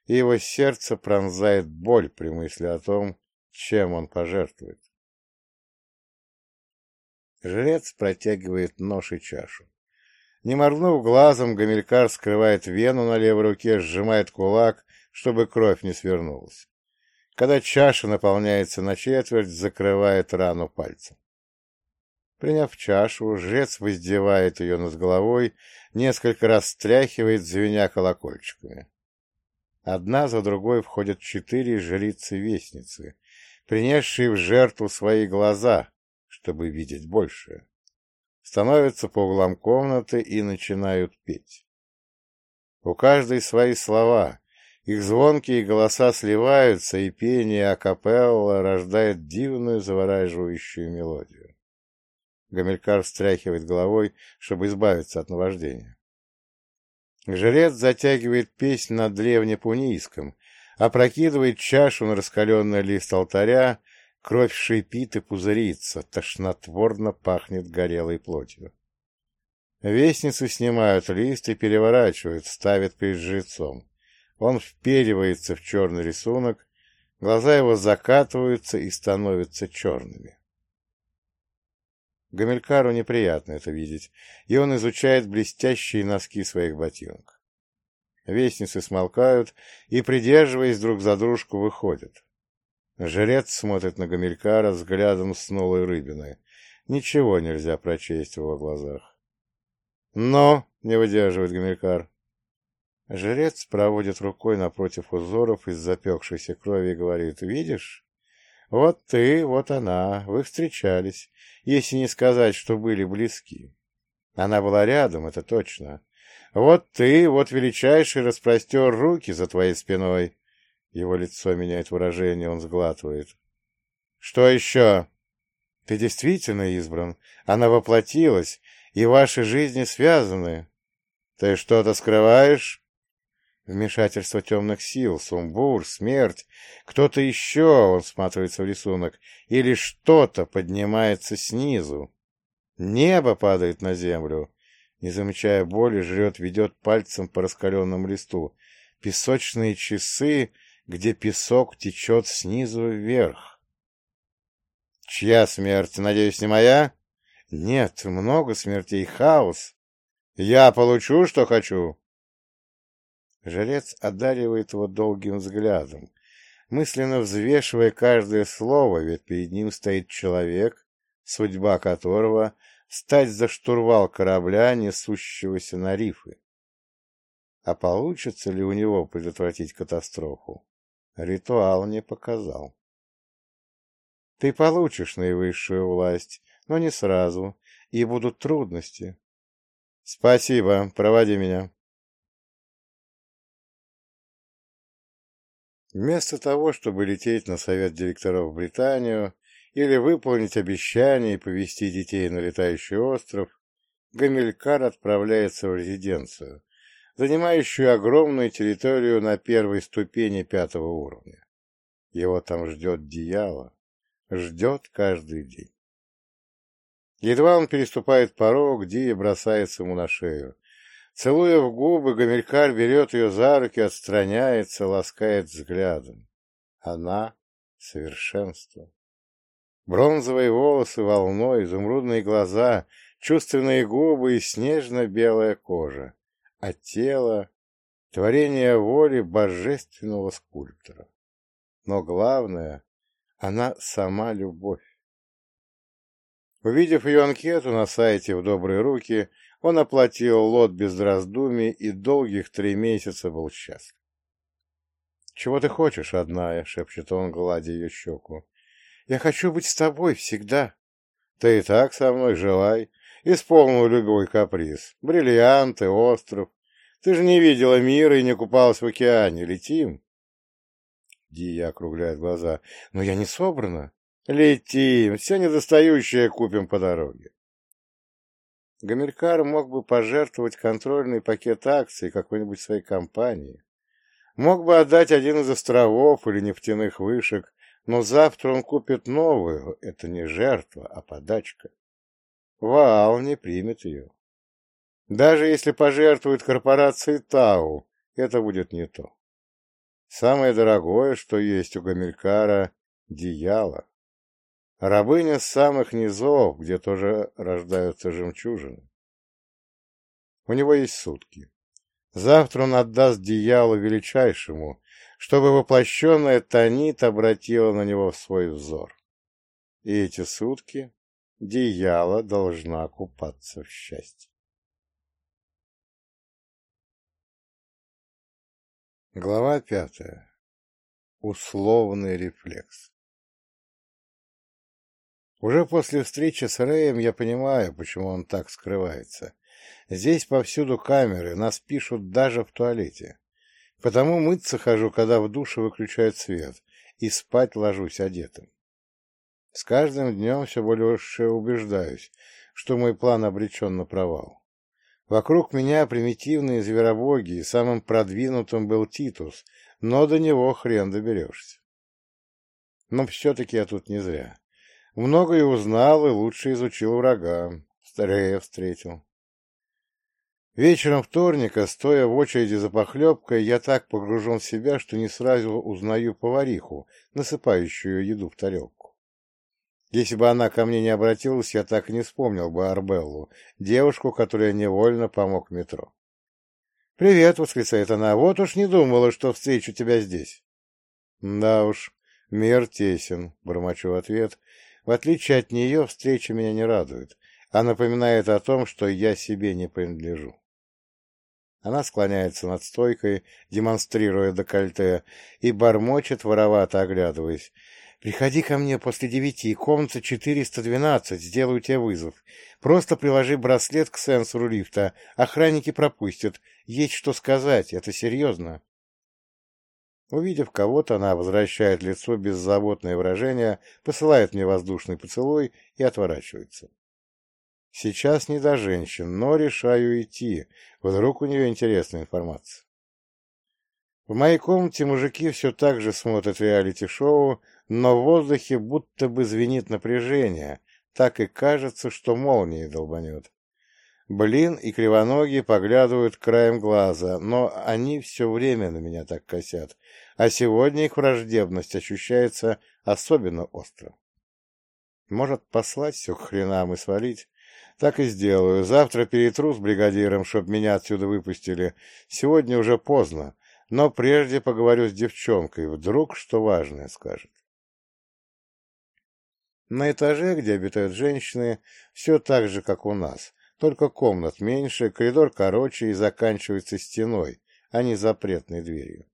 и его сердце пронзает боль при мысли о том, чем он пожертвует. Жрец протягивает нож и чашу. Не моргнув глазом, Гамилькар скрывает вену на левой руке, сжимает кулак, чтобы кровь не свернулась. Когда чаша наполняется на четверть, закрывает рану пальцем. Приняв чашу, жрец воздевает ее над головой, несколько раз стряхивает, звеня колокольчиками. Одна за другой входят 4 жрицы-вестницы, принесшие в жертву свои глаза, чтобы видеть большее. Становятся по углам комнаты и начинают петь. У каждой свои слова, их звонкие голоса сливаются, и пение акапелла рождает дивную завораживающую мелодию. Гамилькар встряхивает головой, чтобы избавиться от наваждения. Жрец затягивает песнь на древнепунийском, опрокидывает чашу на раскаленный лист алтаря, кровь шипит и пузырится, тошнотворно пахнет горелой плотью. Вестницы снимают лист и переворачивают, ставят перед жрецом. Он вперивается в черный рисунок, глаза его закатываются и становятся черными. Гамилькару неприятно это видеть, и он изучает блестящие носки своих ботинок. Вестницы смолкают и, придерживаясь друг за дружку, выходят. Жрец смотрит на Гамилькара взглядом снулой рыбины. Ничего нельзя прочесть в его глазах. «Но!» — не выдерживает Гамилькар. Жрец проводит рукой напротив узоров из запекшейся крови и говорит: «Видишь? Вот ты, вот она, вы встречались, если не сказать, что были близки. Она была рядом, это точно. Вот ты, вот величайший распростер руки за твоей спиной». Его лицо меняет выражение, он сглатывает. «Что еще? Ты действительно избран, она воплотилась, и ваши жизни связаны. Ты что-то скрываешь?» Вмешательство темных сил, сумбур, смерть, кто-то еще, он всматривается в рисунок, или что-то поднимается снизу. Небо падает на землю. Не замечая боли, жрет ведет пальцем по раскаленному листу. Песочные часы, где песок течет снизу вверх. Чья смерть? Надеюсь, не моя? Нет, много смертей, хаос. Я получу, что хочу. Жрец одаривает его долгим взглядом, мысленно взвешивая каждое слово, ведь перед ним стоит человек, судьба которого — встать за штурвал корабля, несущегося на рифы. А получится ли у него предотвратить катастрофу? Ритуал не показал. Ты получишь наивысшую власть, но не сразу, и будут трудности. Спасибо, проводи меня. Вместо того, чтобы лететь на совет директоров в Британию или выполнить обещание и повезти детей на летающий остров, Гамилькар отправляется в резиденцию, занимающую огромную территорию на первой ступени 5-го уровня. Его там ждет Дьяла, ждет каждый день. Едва он переступает порог, Дия бросается ему на шею. Целуя в губы, Гамилькар берет ее за руки, отстраняется, ласкает взглядом. Она — совершенство. Бронзовые волосы волной, изумрудные глаза, чувственные губы и снежно-белая кожа. А тело — творение воли божественного скульптора. Но главное — она сама любовь. Увидев ее анкету на сайте «В добрые руки», он оплатил лот без раздумий и долгих 3 месяца был счастлив. «Чего ты хочешь, родная?» — шепчет он, гладя ее щеку. «Я хочу быть с тобой всегда». «Ты и так со мной, желай. Исполнил любой каприз. Бриллианты, остров. Ты же не видела мира и не купалась в океане. Летим?» Дия округляет глаза. «Но я не собрана». «Летим. Все недостающее купим по дороге». Гамилькар мог бы пожертвовать контрольный пакет акций какой-нибудь своей компании. Мог бы отдать один из островов или нефтяных вышек, но завтра он купит новую. Это не жертва, а подачка. Ваал не примет ее. Даже если пожертвует корпорации Тау, это будет не то. Самое дорогое, что есть у Гамилькара — Дияла. Рабыня с самых низов, где тоже рождаются жемчужины. У него есть сутки. Завтра он отдаст Диялу величайшему, чтобы воплощенная Танит обратила на него свой взор. И эти сутки Дияла должна купаться в счастье. Глава 5. Условный рефлекс. Уже после встречи с Рэем я понимаю, почему он так скрывается. Здесь повсюду камеры, нас пишут даже в туалете. Потому мыться хожу, когда в душе выключают свет, и спать ложусь одетым. С каждым днем все больше убеждаюсь, что мой план обречен на провал. Вокруг меня примитивные зверобоги, и самым продвинутым был Титус, но до него хрен доберешься. Но все-таки я тут не зря. Многое узнал и лучше изучил врага. Рея встретил. Вечером вторника, стоя в очереди за похлебкой, я так погружен в себя, что не сразу узнаю повариху, насыпающую еду в тарелку. Если бы она ко мне не обратилась, я так и не вспомнил бы Арбеллу, девушку, которая невольно помог в метро. «Привет!» — восклицает она. «Вот уж не думала, что встречу тебя здесь». «Да уж, мир тесен», — бормочу в ответ. В отличие от нее, встреча меня не радует, а напоминает о том, что я себе не принадлежу. Она склоняется над стойкой, демонстрируя декольте, и бормочет, воровато оглядываясь. «Приходи ко мне после 9, комната 412, сделаю тебе вызов. Просто приложи браслет к сенсору лифта, охранники пропустят. Есть что сказать, это серьезно». Увидев кого-то, она возвращает лицо беззаботное выражение, посылает мне воздушный поцелуй и отворачивается. Сейчас не до женщин, но решаю идти. Вдруг у нее интересная информация. В моей комнате мужики все так же смотрят реалити-шоу, но в воздухе будто бы звенит напряжение. Так и кажется, что молнией долбанет. Блин и Кривоногий поглядывают краем глаза, но они все время на меня так косят, а сегодня их враждебность ощущается особенно остро. Может, послать все к хренам и свалить? Так и сделаю. Завтра перетру с бригадиром, чтоб меня отсюда выпустили. Сегодня уже поздно, но прежде поговорю с девчонкой, вдруг что важное скажет. На этаже, где обитают женщины, все так же, как у нас, только комнат меньше, коридор короче и заканчивается стеной, а не запретной дверью.